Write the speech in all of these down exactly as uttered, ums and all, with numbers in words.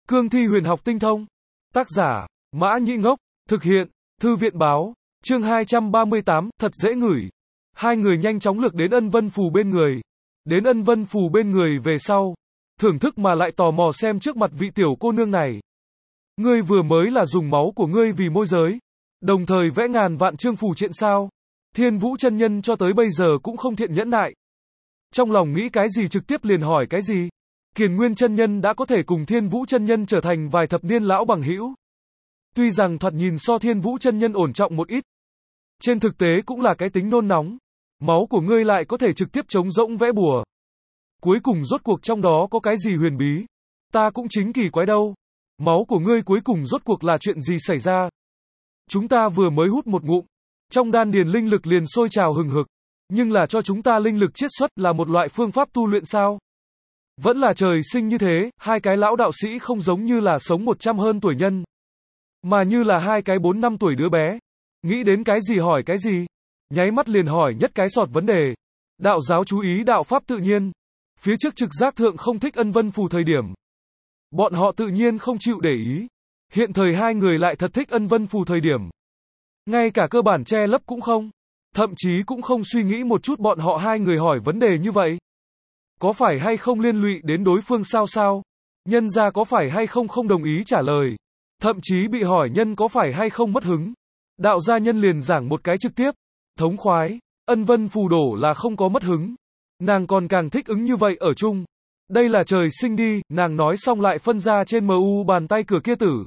Cương thi huyền học tinh thông. Tác giả, Mã Nhĩ Ngốc. Thực hiện, Thư viện báo. Chương hai trăm ba mươi tám, thật dễ ngửi. Hai người nhanh chóng lược đến Ân Vân Phù bên người. Đến Ân Vân Phù bên người về sau. Thưởng thức mà lại tò mò xem trước mặt vị tiểu cô nương này. Ngươi vừa mới là dùng máu của ngươi vì môi giới. Đồng thời vẽ ngàn vạn chương phù triện sao. Thiên Vũ chân nhân cho tới bây giờ cũng không thiện nhẫn nại. Trong lòng nghĩ cái gì trực tiếp liền hỏi cái gì. Kiền Nguyên chân nhân đã có thể cùng Thiên Vũ chân nhân trở thành vài thập niên lão bằng hữu. Tuy rằng thoạt nhìn so Thiên Vũ chân nhân ổn trọng một ít. Trên thực tế cũng là cái tính nôn nóng. Máu của ngươi lại có thể trực tiếp chống rỗng vẽ bùa. Cuối cùng rốt cuộc trong đó có cái gì huyền bí. Ta cũng chính kỳ quái đâu. Máu của ngươi cuối cùng rốt cuộc là chuyện gì xảy ra. Chúng ta vừa mới hút một ngụm. Trong đan điền linh lực liền sôi trào hừng hực. Nhưng là cho chúng ta linh lực chiết xuất là một loại phương pháp tu luyện sao? Vẫn là trời sinh như thế, hai cái lão đạo sĩ không giống như là sống một trăm hơn tuổi nhân. Mà như là hai cái bốn năm tuổi đứa bé. Nghĩ đến cái gì hỏi cái gì. Nháy mắt liền hỏi nhất cái sọt vấn đề. Đạo giáo chú ý đạo pháp tự nhiên. Phía trước trực giác thượng không thích Ân Vân Phù thời điểm. Bọn họ tự nhiên không chịu để ý. Hiện thời hai người lại thật thích Ân Vân Phù thời điểm. Ngay cả cơ bản che lấp cũng không. Thậm chí cũng không suy nghĩ một chút bọn họ hai người hỏi vấn đề như vậy. Có phải hay không liên lụy đến đối phương sao sao? Nhân ra có phải hay không không đồng ý trả lời. Thậm chí bị hỏi nhân có phải hay không mất hứng. Đạo gia nhân liền giảng một cái trực tiếp. Thống khoái, Ân Vân Phù đổ là không có mất hứng. Nàng còn càng thích ứng như vậy ở chung. Đây là trời sinh đi, nàng nói xong lại phân ra trên em u bàn tay cửa kia tử.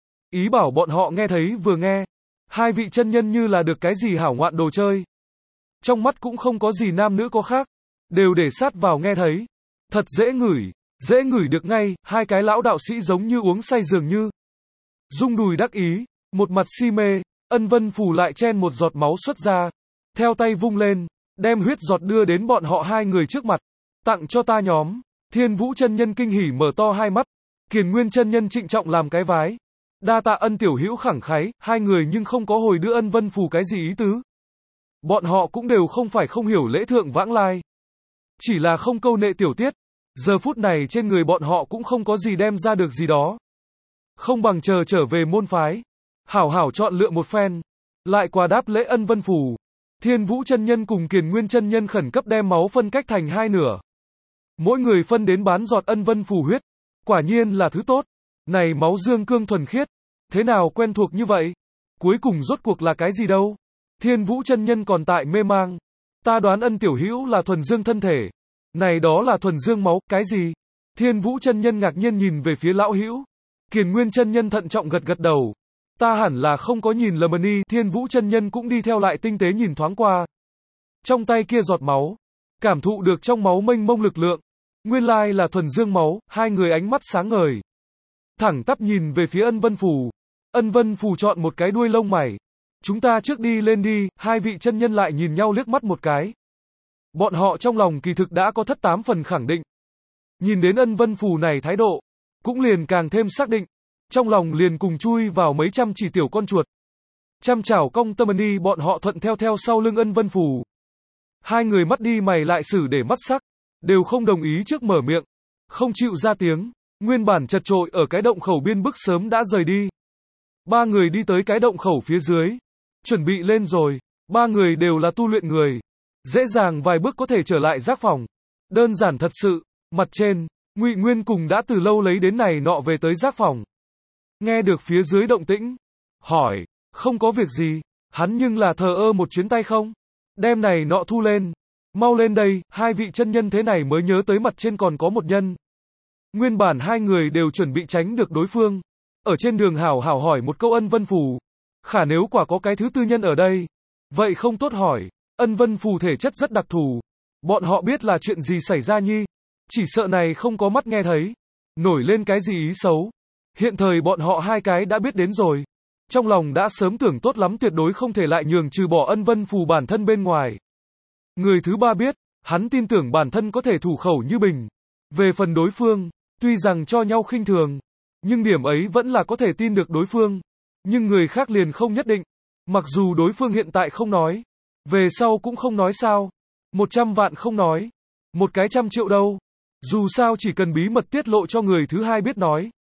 Ý bảo bọn họ nghe thấy vừa nghe. Hai vị chân nhân như là được cái gì hảo ngoạn đồ chơi. Trong mắt cũng không có gì nam nữ có khác. Đều để sát vào nghe thấy. Thật dễ ngửi, dễ ngửi được ngay, hai cái lão đạo sĩ giống như uống say dường như. Dung đùi đắc ý, một mặt si mê, Ân Vân Phù lại chen một giọt máu xuất ra. Theo tay vung lên, đem huyết giọt đưa đến bọn họ hai người trước mặt. Tặng cho ta nhóm. Thiên Vũ chân nhân kinh hỉ mở to hai mắt. Kiền Nguyên chân nhân trịnh trọng làm cái vái. Đa tạ Ân tiểu hữu khẳng khái, hai người nhưng không có hồi đưa Ân Vân Phù cái gì ý tứ. Bọn họ cũng đều không phải không hiểu lễ thượng vãng lai. Chỉ là không câu nệ tiểu tiết. Giờ phút này trên người bọn họ cũng không có gì đem ra được gì đó. Không bằng chờ trở về môn phái. Hảo hảo chọn lựa một phen. Lại qua đáp lễ Ân Vân Phù. Thiên Vũ chân nhân cùng Kiền Nguyên chân nhân khẩn cấp đem máu phân cách thành hai nửa. Mỗi người phân đến bán giọt Ân Vân Phù huyết. Quả nhiên là thứ tốt. Này máu dương cương thuần khiết. Thế nào quen thuộc như vậy? Cuối cùng rốt cuộc là cái gì đâu? Thiên Vũ chân nhân còn tại mê mang. Ta đoán Ân tiểu hữu là thuần dương thân thể. Này đó là thuần dương máu, cái gì? Thiên Vũ chân nhân ngạc nhiên nhìn về phía lão hữu. Kiền Nguyên chân nhân thận trọng gật gật đầu. Ta hẳn là không có nhìn lầm đi. Thiên Vũ chân nhân cũng đi theo lại tinh tế nhìn thoáng qua. Trong tay kia giọt máu. Cảm thụ được trong máu mênh mông lực lượng. Nguyên lai là thuần dương máu, hai người ánh mắt sáng ngời. Thẳng tắp nhìn về phía Ân Vân Phù. Ân Vân Phù chọn một cái đuôi lông mày. Chúng ta trước đi lên đi, hai vị chân nhân lại nhìn nhau liếc mắt một cái. Bọn họ trong lòng kỳ thực đã có thất tám phần khẳng định. Nhìn đến Ân Vân Phù này thái độ, cũng liền càng thêm xác định. Trong lòng liền cùng chui vào mấy trăm chỉ tiểu con chuột. Chăm chảo cong tâm đi bọn họ thuận theo theo sau lưng Ân Vân Phù. Hai người mắt đi mày lại xử để mắt sắc. Đều không đồng ý trước mở miệng. Không chịu ra tiếng. Nguyên bản chật trội ở cái động khẩu biên bức sớm đã rời đi. Ba người đi tới cái động khẩu phía dưới. Chuẩn bị lên rồi. Ba người đều là tu luyện người. Dễ dàng vài bước có thể trở lại giác phòng. Đơn giản thật sự. Mặt trên, Ngụy Nguyên cùng đã từ lâu lấy đến này nọ về tới giác phòng. Nghe được phía dưới động tĩnh. Hỏi, không có việc gì. Hắn nhưng là thờ ơ một chuyến tay không? Đem này nọ thu lên. Mau lên đây, hai vị chân nhân thế này mới nhớ tới mặt trên còn có một nhân. Nguyên bản hai người đều chuẩn bị tránh được đối phương. Ở trên đường hảo hảo hỏi một câu Ân Vân Phù. Khả nếu quả có cái thứ tư nhân ở đây. Vậy không tốt hỏi. Ân Vân Phù thể chất rất đặc thù. Bọn họ biết là chuyện gì xảy ra nhi. Chỉ sợ này không có mắt nghe thấy. Nổi lên cái gì ý xấu. Hiện thời bọn họ hai cái đã biết đến rồi. Trong lòng đã sớm tưởng tốt lắm tuyệt đối không thể lại nhường trừ bỏ Ân Vân Phù bản thân bên ngoài. Người thứ ba biết, hắn tin tưởng bản thân có thể thủ khẩu như bình. Về phần đối phương, tuy rằng cho nhau khinh thường, nhưng điểm ấy vẫn là có thể tin được đối phương. Nhưng người khác liền không nhất định. Mặc dù đối phương hiện tại không nói, về sau cũng không nói sao. Một trăm vạn không nói. Một cái trăm triệu đâu. Dù sao chỉ cần bí mật tiết lộ cho người thứ hai biết nói.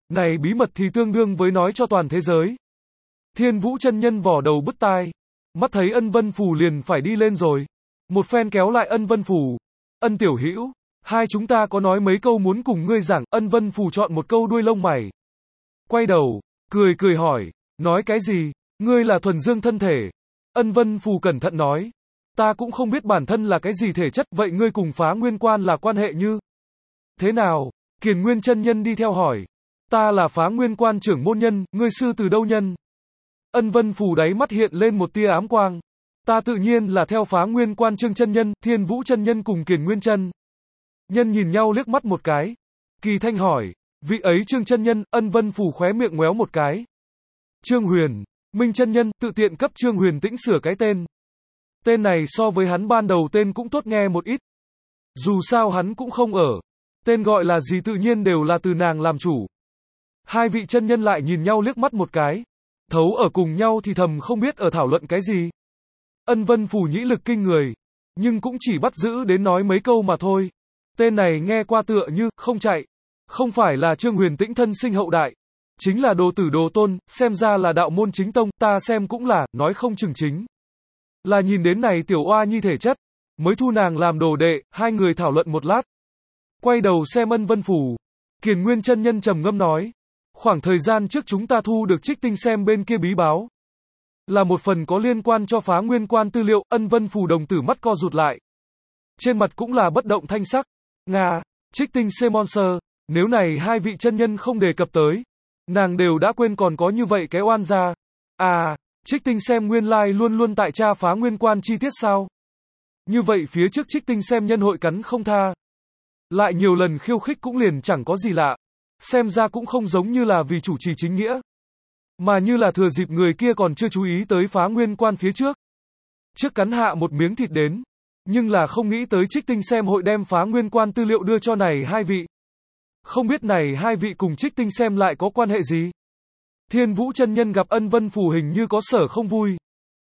Này bí mật thì tương đương với nói cho toàn thế giới. Thiên Vũ chân nhân vò đầu bứt tai. Mắt thấy Ân Vân Phù liền phải đi lên rồi. Một phen kéo lại Ân Vân Phù. Ân tiểu hữu, hai chúng ta có nói mấy câu muốn cùng ngươi giảng. Ân Vân Phù chọn một câu đuôi lông mày. Quay đầu, cười cười hỏi, nói cái gì? Ngươi là thuần dương thân thể. Ân Vân Phù cẩn thận nói, ta cũng không biết bản thân là cái gì thể chất, vậy ngươi cùng Phá Nguyên Quan là quan hệ như thế nào? Kiền Nguyên chân nhân đi theo hỏi, ta là Phá Nguyên Quan trưởng môn nhân, ngươi sư từ đâu nhân? Ân Vân Phù đáy mắt hiện lên một tia ám quang. Ta tự nhiên là theo Phá Nguyên Quan Trương chân nhân, Thiên Vũ chân nhân cùng Kiền Nguyên chân nhân nhìn nhau liếc mắt một cái. Kỳ Thanh hỏi, vị ấy Trương chân nhân? Ân Vân Phù khóe miệng ngoéo một cái. Trương Huyền Minh chân nhân, tự tiện cấp Trương Huyền Tĩnh sửa cái tên. Tên này so với hắn ban đầu tên cũng tốt nghe một ít. Dù sao hắn cũng không ở. Tên gọi là gì tự nhiên đều là từ nàng làm chủ. Hai vị chân nhân lại nhìn nhau liếc mắt một cái. Thấu ở cùng nhau thì thầm không biết ở thảo luận cái gì. Ân Vân Phù nhĩ lực kinh người. Nhưng cũng chỉ bắt giữ đến nói mấy câu mà thôi. Tên này nghe qua tựa như, không chạy. Không phải là Trương Huyền Tĩnh thân sinh hậu đại. Chính là đồ tử đồ tôn, xem ra là đạo môn chính tông, ta xem cũng là, nói không chừng chính. Là nhìn đến này tiểu oa nhi thể chất, mới thu nàng làm đồ đệ, hai người thảo luận một lát. Quay đầu xem Ân Vân Phù. Kiền Nguyên chân nhân trầm ngâm nói, khoảng thời gian trước chúng ta thu được Trích Tinh xem bên kia bí báo. Là một phần có liên quan cho Phá Nguyên Quan tư liệu. Ân Vân Phù đồng tử mắt co rụt lại. Trên mặt cũng là bất động thanh sắc. Nga, Trích Tinh Semonser, nếu này hai vị chân nhân không đề cập tới. Nàng đều đã quên còn có như vậy cái oan gia. À, Trích Tinh xem nguyên lai luôn luôn tại tra Phá Nguyên Quan chi tiết sao? Như vậy phía trước Trích Tinh xem nhân hội cắn không tha. Lại nhiều lần khiêu khích cũng liền chẳng có gì lạ. Xem ra cũng không giống như là vì chủ trì chính nghĩa. Mà như là thừa dịp người kia còn chưa chú ý tới Phá Nguyên Quan phía trước. Trước cắn hạ một miếng thịt đến. Nhưng là không nghĩ tới Trích Tinh xem hội đem Phá Nguyên Quan tư liệu đưa cho này hai vị. Không biết này hai vị cùng Trích Tinh xem lại có quan hệ gì? Thiên Vũ chân nhân gặp Ân Vân Phù hình như có sở không vui.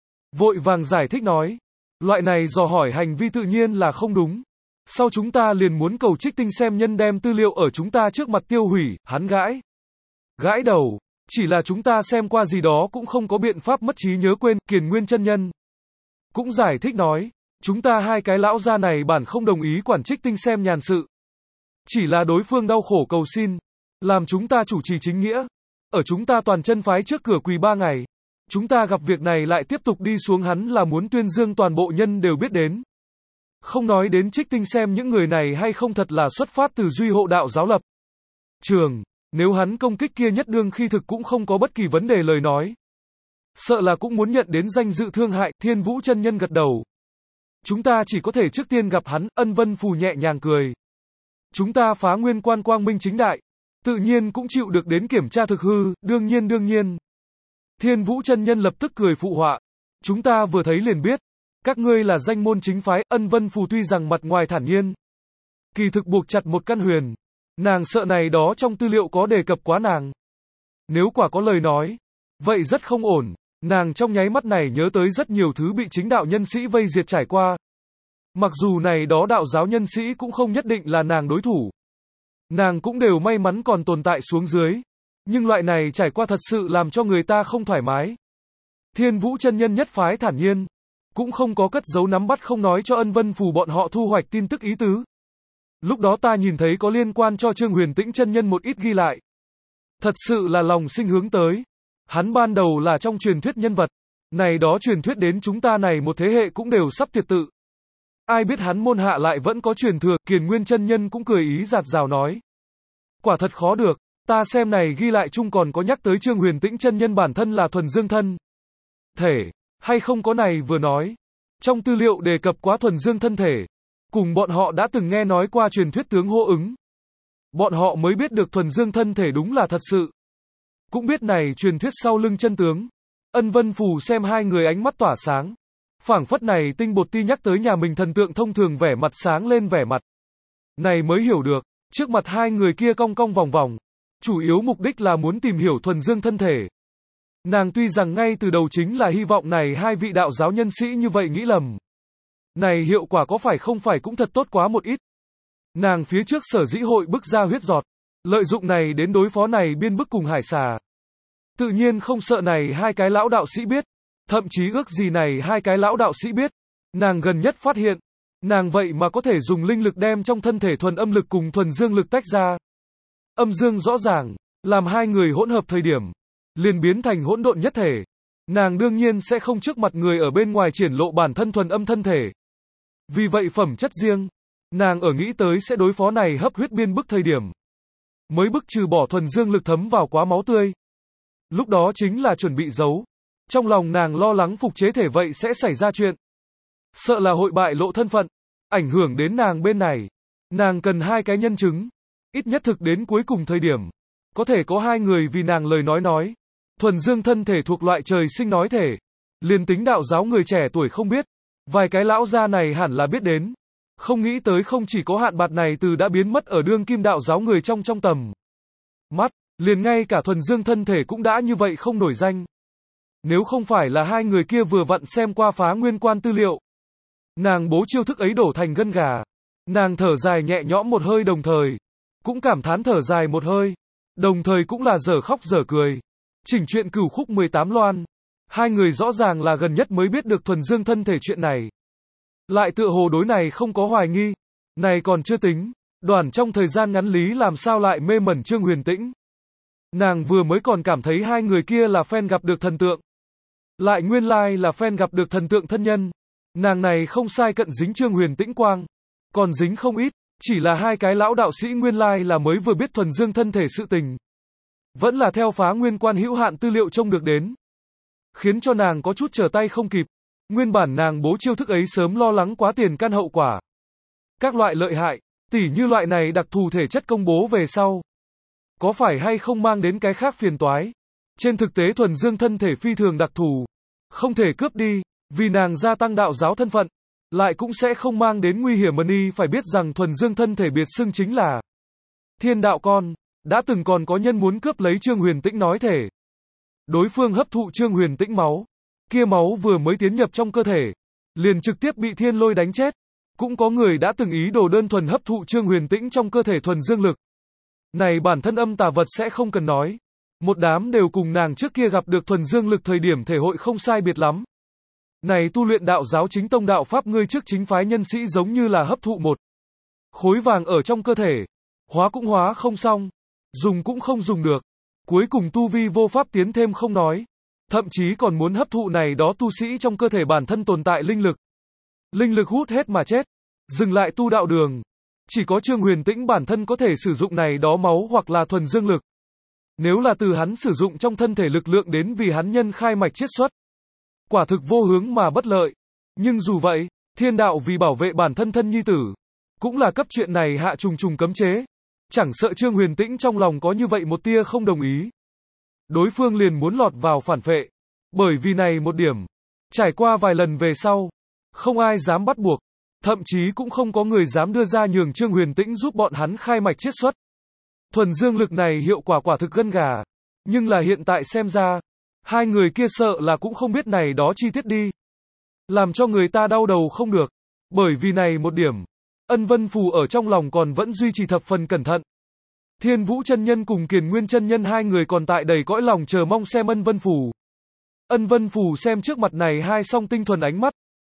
Vội vàng giải thích nói. Loại này dò hỏi hành vi tự nhiên là không đúng. Sau chúng ta liền muốn cầu Trích Tinh xem nhân đem tư liệu ở chúng ta trước mặt tiêu hủy, hắn gãi. Gãi đầu, chỉ là chúng ta xem qua gì đó cũng không có biện pháp mất trí nhớ quên. Kiền Nguyên chân nhân cũng giải thích nói. Chúng ta hai cái lão gia này bản không đồng ý quản Trích Tinh xem nhàn sự. Chỉ là đối phương đau khổ cầu xin. Làm chúng ta chủ trì chính nghĩa. Ở chúng ta toàn chân phái trước cửa quỳ ba ngày. Chúng ta gặp việc này lại tiếp tục đi xuống hắn là muốn tuyên dương toàn bộ nhân đều biết đến. Không nói đến Trích Tinh xem những người này hay không thật là xuất phát từ duy hộ đạo giáo lập. Trường, nếu hắn công kích kia nhất đương khi thực cũng không có bất kỳ vấn đề lời nói. Sợ là cũng muốn nhận đến danh dự thương hại. Thiên Vũ chân nhân gật đầu. Chúng ta chỉ có thể trước tiên gặp hắn. Ân Vân Phù nhẹ nhàng cười. Chúng ta Phá Nguyên Quan quang minh chính đại. Tự nhiên cũng chịu được đến kiểm tra thực hư, đương nhiên đương nhiên. Thiên Vũ chân nhân lập tức cười phụ họa. Chúng ta vừa thấy liền biết. Các ngươi là danh môn chính phái. Ân Vân Phù tuy rằng mặt ngoài thản nhiên. Kỳ thực buộc chặt một căn huyền. Nàng sợ này đó trong tư liệu có đề cập quá nàng. Nếu quả có lời nói. Vậy rất không ổn. Nàng trong nháy mắt này nhớ tới rất nhiều thứ bị chính đạo nhân sĩ vây diệt trải qua. Mặc dù này đó đạo giáo nhân sĩ cũng không nhất định là nàng đối thủ. Nàng cũng đều may mắn còn tồn tại xuống dưới. Nhưng loại này trải qua thật sự làm cho người ta không thoải mái. Thiên Vũ chân nhân nhất phái thản nhiên. Cũng không có cất giấu nắm bắt không nói cho Ân Vân Phù bọn họ thu hoạch tin tức ý tứ. Lúc đó ta nhìn thấy có liên quan cho Trương Huyền Tĩnh chân nhân một ít ghi lại. Thật sự là lòng sinh hướng tới. Hắn ban đầu là trong truyền thuyết nhân vật. Này đó truyền thuyết đến chúng ta này một thế hệ cũng đều sắp tuyệt tự. Ai biết hắn môn hạ lại vẫn có truyền thừa. Kiền Nguyên chân nhân cũng cười ý giạt rào nói. Quả thật khó được. Ta xem này ghi lại chung còn có nhắc tới Trương Huyền Tĩnh chân nhân bản thân là thuần dương thân thể. Hay không có này vừa nói. Trong tư liệu đề cập quá thuần dương thân thể. Cùng bọn họ đã từng nghe nói qua truyền thuyết tướng hô ứng. Bọn họ mới biết được thuần dương thân thể đúng là thật sự. Cũng biết này truyền thuyết sau lưng chân tướng. Ân Vân Phù xem hai người ánh mắt tỏa sáng. Phảng phất này tinh bột ti nhắc tới nhà mình thần tượng thông thường vẻ mặt sáng lên vẻ mặt. Này mới hiểu được, trước mặt hai người kia cong cong vòng vòng. Chủ yếu mục đích là muốn tìm hiểu thuần dương thân thể. Nàng tuy rằng ngay từ đầu chính là hy vọng này hai vị đạo giáo nhân sĩ như vậy nghĩ lầm. Này hiệu quả có phải không phải cũng thật tốt quá một ít. Nàng phía trước sở dĩ hội bức ra huyết giọt. lợi dụng này đến đối phó này biên bức cùng hải xà. Tự nhiên không sợ này hai cái lão đạo sĩ biết, thậm chí ước gì này hai cái lão đạo sĩ biết. Nàng gần nhất phát hiện, nàng vậy mà có thể dùng linh lực đem trong thân thể thuần âm lực cùng thuần dương lực tách ra. Âm dương rõ ràng, làm hai người hỗn hợp thời điểm, liền biến thành hỗn độn nhất thể. Nàng đương nhiên sẽ không trước mặt người ở bên ngoài triển lộ bản thân thuần âm thân thể. Vì vậy phẩm chất riêng, nàng ở nghĩ tới sẽ đối phó này hấp huyết biên bức thời điểm, mới bức trừ bỏ thuần dương lực thấm vào quá máu tươi. Lúc đó chính là chuẩn bị giấu. Trong lòng nàng lo lắng phục chế thể vậy sẽ xảy ra chuyện. Sợ là hội bại lộ thân phận, ảnh hưởng đến nàng bên này. Nàng cần hai cái nhân chứng, ít nhất thực đến cuối cùng thời điểm, có thể có hai người vì nàng lời nói nói. Thuần dương thân thể thuộc loại trời sinh nói thể. Liền tính đạo giáo người trẻ tuổi không biết, vài cái lão gia này hẳn là biết đến. Không nghĩ tới không chỉ có hạn bạt này từ đã biến mất ở đương kim đạo giáo người trong trong tầm mắt, liền ngay cả thuần dương thân thể cũng đã như vậy không nổi danh. Nếu không phải là hai người kia vừa vặn xem qua phá nguyên quan tư liệu, nàng bố chiêu thức ấy đổ thành gân gà. Nàng thở dài nhẹ nhõm một hơi đồng thời, cũng cảm thán thở dài một hơi, đồng thời cũng là dở khóc dở cười. Chỉnh chuyện cửu khúc mười tám loan, hai người rõ ràng là gần nhất mới biết được thuần dương thân thể chuyện này. Lại tựa hồ đối này không có hoài nghi, này còn chưa tính, đoàn trong thời gian ngắn lý làm sao lại mê mẩn Trương Huyền Tĩnh. Nàng vừa mới còn cảm thấy hai người kia là fan gặp được thần tượng, lại nguyên lai like là fan gặp được thần tượng thân nhân. Nàng này không sai cận dính Trương Huyền Tĩnh quang, còn dính không ít, chỉ là hai cái lão đạo sĩ nguyên lai like là mới vừa biết thuần dương thân thể sự tình. Vẫn là theo phá nguyên quan hữu hạn tư liệu trông được đến, khiến cho nàng có chút trở tay không kịp. Nguyên bản nàng bố chiêu thức ấy sớm lo lắng quá tiền căn hậu quả. Các loại lợi hại, tỉ như loại này đặc thù thể chất công bố về sau, có phải hay không mang đến cái khác phiền toái. Trên thực tế thuần dương thân thể phi thường đặc thù, không thể cướp đi, vì nàng gia tăng đạo giáo thân phận, lại cũng sẽ không mang đến nguy hiểm. Mani phải biết rằng thuần dương thân thể biệt xưng chính là thiên đạo con, đã từng còn có nhân muốn cướp lấy Trương Huyền Tĩnh nói thể. Đối phương hấp thụ Trương Huyền Tĩnh máu, kia máu vừa mới tiến nhập trong cơ thể, liền trực tiếp bị thiên lôi đánh chết. Cũng có người đã từng ý đồ đơn thuần hấp thụ Trương Huyền Tĩnh trong cơ thể thuần dương lực. Này bản thân âm tà vật sẽ không cần nói. Một đám đều cùng nàng trước kia gặp được thuần dương lực thời điểm thể hội không sai biệt lắm. Này tu luyện đạo giáo chính tông đạo pháp ngươi trước chính phái nhân sĩ giống như là hấp thụ một khối vàng ở trong cơ thể. Hóa cũng hóa không xong, dùng cũng không dùng được. Cuối cùng tu vi vô pháp tiến thêm không nói. Thậm chí còn muốn hấp thụ này đó tu sĩ trong cơ thể bản thân tồn tại linh lực. Linh lực hút hết mà chết. Dừng lại tu đạo đường. Chỉ có Trương Huyền Tĩnh bản thân có thể sử dụng này đó máu hoặc là thuần dương lực. Nếu là từ hắn sử dụng trong thân thể lực lượng đến vì hắn nhân khai mạch chiết xuất, quả thực vô hướng mà bất lợi. Nhưng dù vậy, thiên đạo vì bảo vệ bản thân thân nhi tử, cũng là cấp chuyện này hạ trùng trùng cấm chế. Chẳng sợ Trương Huyền Tĩnh trong lòng có như vậy một tia không đồng ý, đối phương liền muốn lọt vào phản phệ. Bởi vì này một điểm, trải qua vài lần về sau, không ai dám bắt buộc, thậm chí cũng không có người dám đưa ra nhường Trương Huyền Tĩnh giúp bọn hắn khai mạch chiết xuất. Thuần dương lực này hiệu quả quả thực gân gà, nhưng là hiện tại xem ra, hai người kia sợ là cũng không biết này đó chi tiết đi. Làm cho người ta đau đầu không được, bởi vì này một điểm, Ân Vân Phù ở trong lòng còn vẫn duy trì thập phần cẩn thận. Thiên Vũ chân nhân cùng Kiền Nguyên chân nhân hai người còn tại đầy cõi lòng chờ mong xem Ân Vân Phù. Ân Vân Phù xem trước mặt này hai song tinh thuần ánh mắt,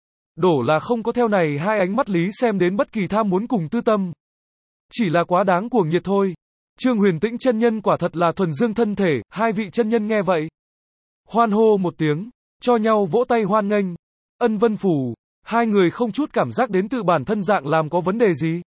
đổ là không có theo này hai ánh mắt lý xem đến bất kỳ tham muốn cùng tư tâm. Chỉ là quá đáng cuồng nhiệt thôi. Trương Huyền Tĩnh chân nhân quả thật là thuần dương thân thể, hai vị chân nhân nghe vậy, hoan hô một tiếng, cho nhau vỗ tay hoan nghênh. Ân Vân Phù, hai người không chút cảm giác đến tự bản thân dạng làm có vấn đề gì.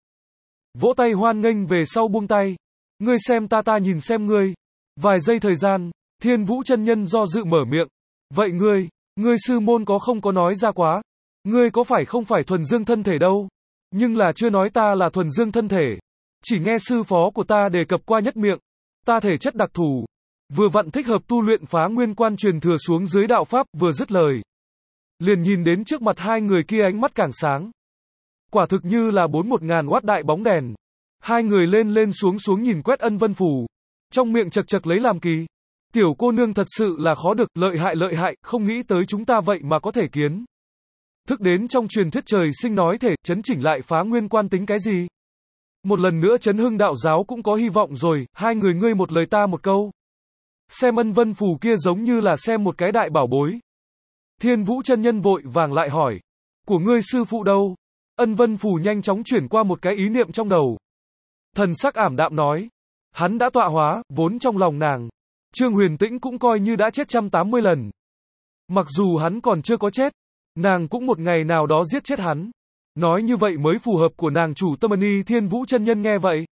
Vỗ tay hoan nghênh về sau buông tay. Ngươi xem ta ta nhìn xem ngươi. Vài giây thời gian, Thiên Vũ chân nhân do dự mở miệng. Vậy ngươi, ngươi sư môn có không có nói ra quá? Ngươi có phải không phải thuần dương thân thể đâu? Nhưng là chưa nói ta là thuần dương thân thể. Chỉ nghe sư phó của ta đề cập qua nhất miệng. Ta thể chất đặc thù, vừa vặn thích hợp tu luyện phá nguyên quan truyền thừa xuống dưới đạo pháp. Vừa dứt lời, liền nhìn đến trước mặt hai người kia ánh mắt càng sáng. Quả thực như là bốn một ngàn watt đại bóng đèn. Hai người lên lên xuống xuống nhìn quét Ân Vân Phù, trong miệng chật chật lấy làm kỳ. Tiểu cô nương thật sự là khó được, lợi hại lợi hại, không nghĩ tới chúng ta vậy mà có thể kiến thức đến trong truyền thuyết trời sinh nói thể, chấn chỉnh lại phá nguyên quan tính cái gì. Một lần nữa chấn hưng đạo giáo cũng có hy vọng rồi, hai người ngươi một lời ta một câu. Xem Ân Vân Phù kia giống như là xem một cái đại bảo bối. Thiên Vũ chân nhân vội vàng lại hỏi. Của ngươi sư phụ đâu? Ân Vân Phù nhanh chóng chuyển qua một cái ý niệm trong đầu. Thần sắc ảm đạm nói. Hắn đã tọa hóa, vốn trong lòng nàng. Trương Huyền Tĩnh cũng coi như đã chết một trăm tám mươi lần. Mặc dù hắn còn chưa có chết, nàng cũng một ngày nào đó giết chết hắn. Nói như vậy mới phù hợp của nàng chủ tâm ni. Thiên Vũ chân nhân nghe vậy.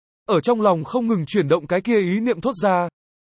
Ở trong lòng không ngừng chuyển động cái kia ý niệm thốt ra.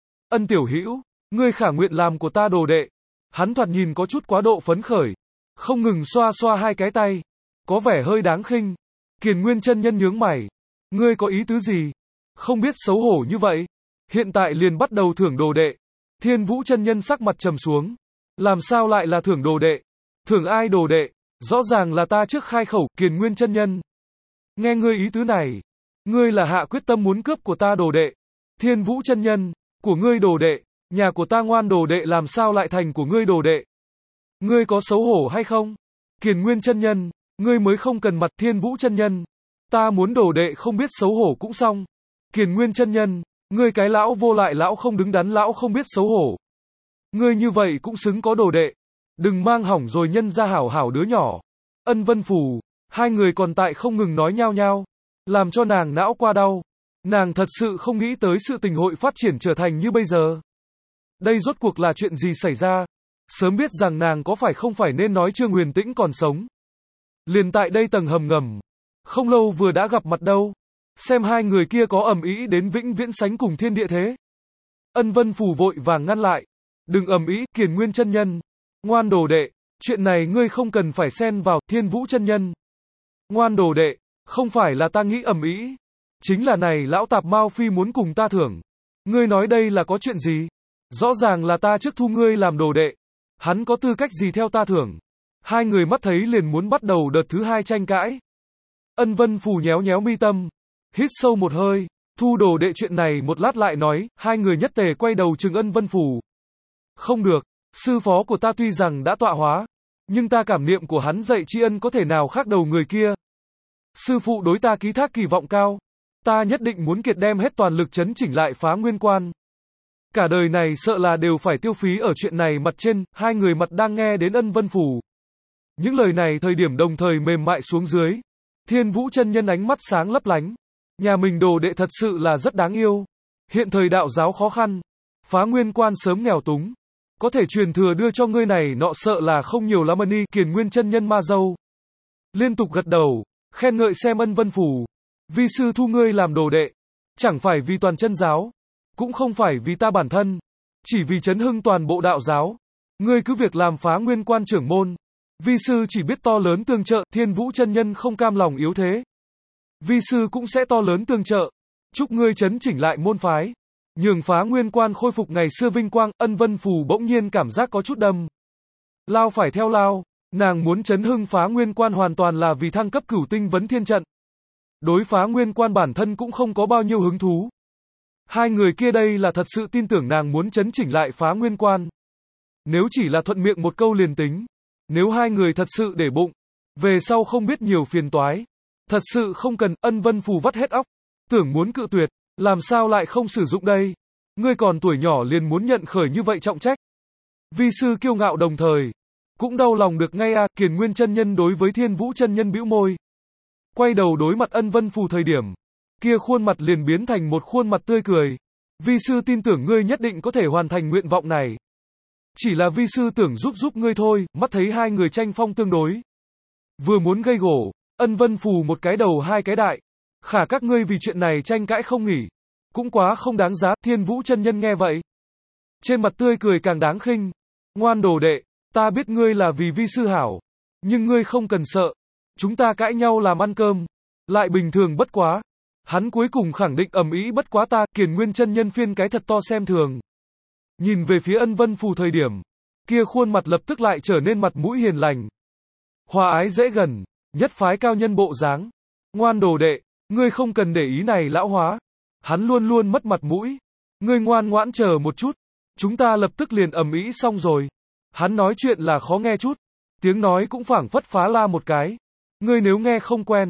Ân tiểu hữu, ngươi khả nguyện làm của ta đồ đệ. Hắn thoạt nhìn có chút quá độ phấn khởi. Không ngừng xoa xoa hai cái tay. Có vẻ hơi đáng khinh. Kiền Nguyên chân nhân nhướng mày. Ngươi có ý tứ gì? Không biết xấu hổ như vậy. Hiện tại liền bắt đầu thưởng đồ đệ. Thiên Vũ chân nhân sắc mặt trầm xuống. Làm sao lại là thưởng đồ đệ? Thưởng ai đồ đệ? Rõ ràng là ta trước khai khẩu. Kiền Nguyên chân nhân. Nghe ngươi ý tứ này. Ngươi là hạ quyết tâm muốn cướp của ta đồ đệ. Thiên Vũ chân nhân. Của ngươi đồ đệ. Nhà của ta ngoan đồ đệ làm sao lại thành của ngươi đồ đệ? Ngươi có xấu hổ hay không? Kiền Nguyên chân nhân. Ngươi mới không cần mặt. Thiên Vũ chân nhân. Ta muốn đồ đệ không biết xấu hổ cũng xong. Kiền Nguyên chân nhân. Ngươi cái lão vô lại, lão không đứng đắn, lão không biết xấu hổ. Ngươi như vậy cũng xứng có đồ đệ. Đừng mang hỏng rồi nhân ra hảo hảo đứa nhỏ. Ân Vân Phù. Hai người còn tại không ngừng nói nhao nhao. Làm cho nàng não qua đau. Nàng thật sự không nghĩ tới sự tình hội phát triển trở thành như bây giờ. Đây rốt cuộc là chuyện gì xảy ra? Sớm biết rằng nàng có phải không phải nên nói Trương Huyền Tĩnh còn sống. Liền tại đây tầng hầm ngầm. Không lâu vừa đã gặp mặt đâu. Xem hai người kia có ầm ĩ đến vĩnh viễn sánh cùng thiên địa thế. Ân Vân Phù vội vàng ngăn lại. Đừng ầm ĩ, Kiền Nguyên chân nhân. Ngoan đồ đệ, chuyện này ngươi không cần phải xen vào. Thiên Vũ chân nhân. Ngoan đồ đệ, không phải là ta nghĩ ầm ĩ, chính là này lão tạp Mao Phi muốn cùng ta thưởng. Ngươi nói đây là có chuyện gì? Rõ ràng là ta trước thu ngươi làm đồ đệ. Hắn có tư cách gì theo ta thưởng? Hai người mắt thấy liền muốn bắt đầu đợt thứ hai tranh cãi. Ân Vân Phù nhéo nhéo mi tâm. Hít sâu một hơi. Thu đồ đệ chuyện này một lát lại nói. Hai người nhất tề quay đầu trừng Ân Vân Phù. Không được. Sư phó của ta tuy rằng đã tọa hóa. Nhưng ta cảm niệm của hắn dạy tri ân có thể nào khác đầu người kia. Sư phụ đối ta ký thác kỳ vọng cao. Ta nhất định muốn kiệt đem hết toàn lực chấn chỉnh lại Phá Nguyên Quan. Cả đời này sợ là đều phải tiêu phí ở chuyện này. Mặt trên, hai người mặt đang nghe đến Ân Vân Phù. Những lời này thời điểm đồng thời mềm mại xuống dưới. Thiên Vũ chân nhân ánh mắt sáng lấp lánh. Nhà mình đồ đệ thật sự là rất đáng yêu. Hiện thời đạo giáo khó khăn. Phá Nguyên Quan sớm nghèo túng. Có thể truyền thừa đưa cho ngươi này nọ sợ là không nhiều lắm. Ni Kiền Nguyên chân nhân ma dâu. Liên tục gật đầu. Khen ngợi xem Ân Vân Phù. Vi sư thu ngươi làm đồ đệ. Chẳng phải vì toàn chân giáo. Cũng không phải vì ta bản thân. Chỉ vì chấn hưng toàn bộ đạo giáo. Ngươi cứ việc làm Phá Nguyên Quan trưởng môn. Vi sư chỉ biết to lớn tương trợ. Thiên Vũ chân nhân không cam lòng yếu thế. Vi sư cũng sẽ to lớn tương trợ. Chúc ngươi chấn chỉnh lại môn phái. Nhường Phá Nguyên Quan khôi phục ngày xưa vinh quang. Ân Vân Phù bỗng nhiên cảm giác có chút đâm lao phải theo lao. Nàng muốn chấn hưng Phá Nguyên Quan hoàn toàn là vì thăng cấp Cửu Tinh Vấn Thiên trận. Đối Phá Nguyên Quan bản thân cũng không có bao nhiêu hứng thú. Hai người kia đây là thật sự tin tưởng nàng muốn chấn chỉnh lại Phá Nguyên Quan. Nếu chỉ là thuận miệng một câu liền tính. Nếu hai người thật sự để bụng. Về sau không biết nhiều phiền toái. Thật sự không cần. Ân Vân Phù vắt hết óc. Tưởng muốn cự tuyệt. Làm sao lại không sử dụng đây? Ngươi còn tuổi nhỏ liền muốn nhận khởi như vậy trọng trách. Vi sư kiêu ngạo đồng thời. Cũng đau lòng được ngay à. Kiền Nguyên chân nhân đối với Thiên Vũ chân nhân bĩu môi. Quay đầu đối mặt Ân Vân Phù thời điểm. Kia khuôn mặt liền biến thành một khuôn mặt tươi cười. Vi sư tin tưởng ngươi nhất định có thể hoàn thành nguyện vọng này. Chỉ là vi sư tưởng giúp giúp ngươi thôi. Mắt thấy hai người tranh phong tương đối. Vừa muốn gây gổ. Ân Vân Phù một cái đầu hai cái đại. Khả các ngươi vì chuyện này tranh cãi không nghỉ. Cũng quá không đáng giá. Thiên Vũ chân nhân nghe vậy. Trên mặt tươi cười càng đáng khinh. Ngoan đồ đệ. Ta biết ngươi là vì vi sư hảo. Nhưng ngươi không cần sợ. Chúng ta cãi nhau làm ăn cơm. Lại bình thường bất quá. Hắn cuối cùng khẳng định ầm ĩ bất quá ta. Kiền Nguyên chân nhân phiên cái thật to xem thường. Nhìn về phía Ân Vân Phù thời điểm. Kia khuôn mặt lập tức lại trở nên mặt mũi hiền lành. Hòa ái dễ gần. Nhất phái cao nhân bộ dáng. Ngoan đồ đệ. Ngươi không cần để ý này lão hóa. Hắn luôn luôn mất mặt mũi. Ngươi ngoan ngoãn chờ một chút. Chúng ta lập tức liền ầm ĩ xong rồi. Hắn nói chuyện là khó nghe chút. Tiếng nói cũng phảng phất phá la một cái. Ngươi nếu nghe không quen.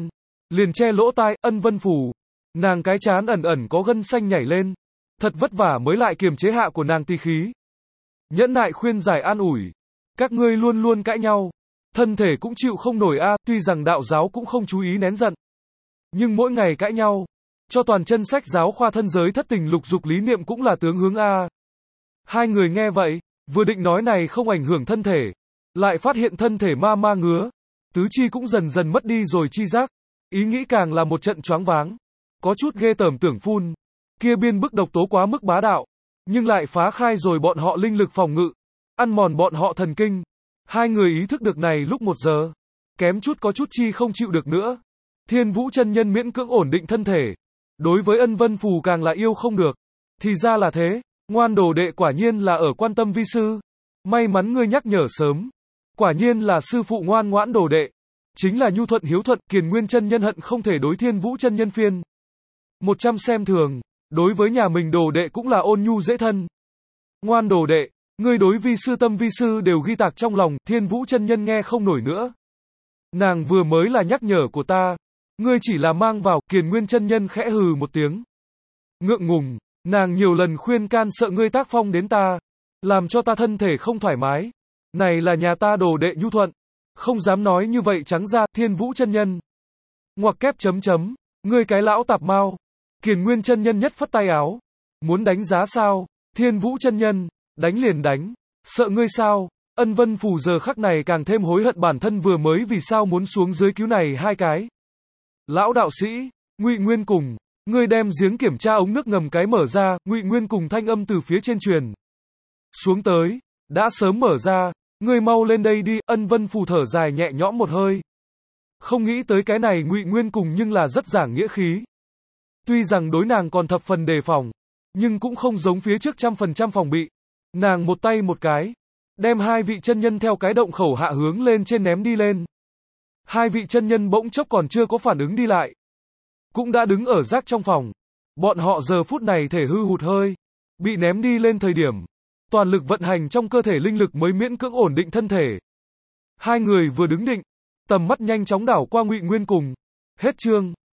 liền che lỗ tai, Ân Vân Phù. Nàng cái trán ẩn ẩn có gân xanh nhảy lên. Thật vất vả mới lại kiềm chế hạ của nàng tỳ khí. Nhẫn nại khuyên giải an ủi. Các ngươi luôn luôn cãi nhau. Thân thể cũng chịu không nổi a, tuy rằng đạo giáo cũng không chú ý nén giận. Nhưng mỗi ngày cãi nhau. Cho toàn chân sách giáo khoa thân giới thất tình lục dục lý niệm cũng là tướng hướng a. Hai người nghe vậy, vừa định nói này không ảnh hưởng thân thể. Lại phát hiện thân thể ma ma ngứa. Tứ chi cũng dần dần mất đi rồi chi giác. Ý nghĩ càng là một trận choáng váng. Có chút ghê tởm tưởng phun. Kia biên bức độc tố quá mức bá đạo. Nhưng lại phá khai rồi bọn họ linh lực phòng ngự. Ăn mòn bọn họ thần kinh. Hai người ý thức được này lúc một giờ. Kém chút có chút chi không chịu được nữa. Thiên Vũ chân nhân miễn cưỡng ổn định thân thể. Đối với Ân Vân Phù càng là yêu không được. Thì ra là thế. Ngoan đồ đệ quả nhiên là ở quan tâm vi sư. May mắn ngươi nhắc nhở sớm. Quả nhiên là sư phụ ngoan ngoãn đồ đệ. Chính là nhu thuận hiếu thuận, Kiền Nguyên chân nhân hận không thể đối Thiên Vũ chân nhân phiên. Một trăm xem thường. Đối với nhà mình đồ đệ cũng là ôn nhu dễ thân. Ngoan đồ đệ, ngươi đối vi sư tâm vi sư đều ghi tạc trong lòng, Thiên Vũ chân nhân nghe không nổi nữa. Nàng vừa mới là nhắc nhở của ta. Ngươi chỉ là mang vào, Kiền Nguyên chân nhân khẽ hừ một tiếng. Ngượng ngùng, nàng nhiều lần khuyên can sợ ngươi tác phong đến ta. Làm cho ta thân thể không thoải mái. Này là nhà ta đồ đệ nhu thuận. Không dám nói như vậy trắng ra, Thiên Vũ chân nhân. Ngoặc kép chấm chấm, ngươi cái lão tạp mau. Kiền Nguyên chân nhân nhất phất tay áo. Muốn đánh giá sao? Thiên Vũ chân nhân, đánh liền đánh. Sợ ngươi sao? Ân Vân Phù giờ khắc này càng thêm hối hận bản thân vừa mới vì sao muốn xuống dưới cứu này hai cái. Lão đạo sĩ, Ngụy Nguyên cùng, ngươi đem giếng kiểm tra ống nước ngầm cái mở ra, Ngụy Nguyên cùng thanh âm từ phía trên truyền. Xuống tới, đã sớm mở ra, ngươi mau lên đây đi, Ân Vân Phù thở dài nhẹ nhõm một hơi. Không nghĩ tới cái này Ngụy Nguyên cùng nhưng là rất giảng nghĩa khí. Tuy rằng đối nàng còn thập phần đề phòng, nhưng cũng không giống phía trước trăm phần trăm phòng bị. Nàng một tay một cái, đem hai vị chân nhân theo cái động khẩu hạ hướng lên trên ném đi lên. Hai vị chân nhân bỗng chốc còn chưa có phản ứng đi lại. Cũng đã đứng ở rác trong phòng. Bọn họ giờ phút này thể hư hụt hơi. Bị ném đi lên thời điểm. Toàn lực vận hành trong cơ thể linh lực mới miễn cưỡng ổn định thân thể. Hai người vừa đứng định. Tầm mắt nhanh chóng đảo qua Ngụy Nguyên cùng. Hết chương.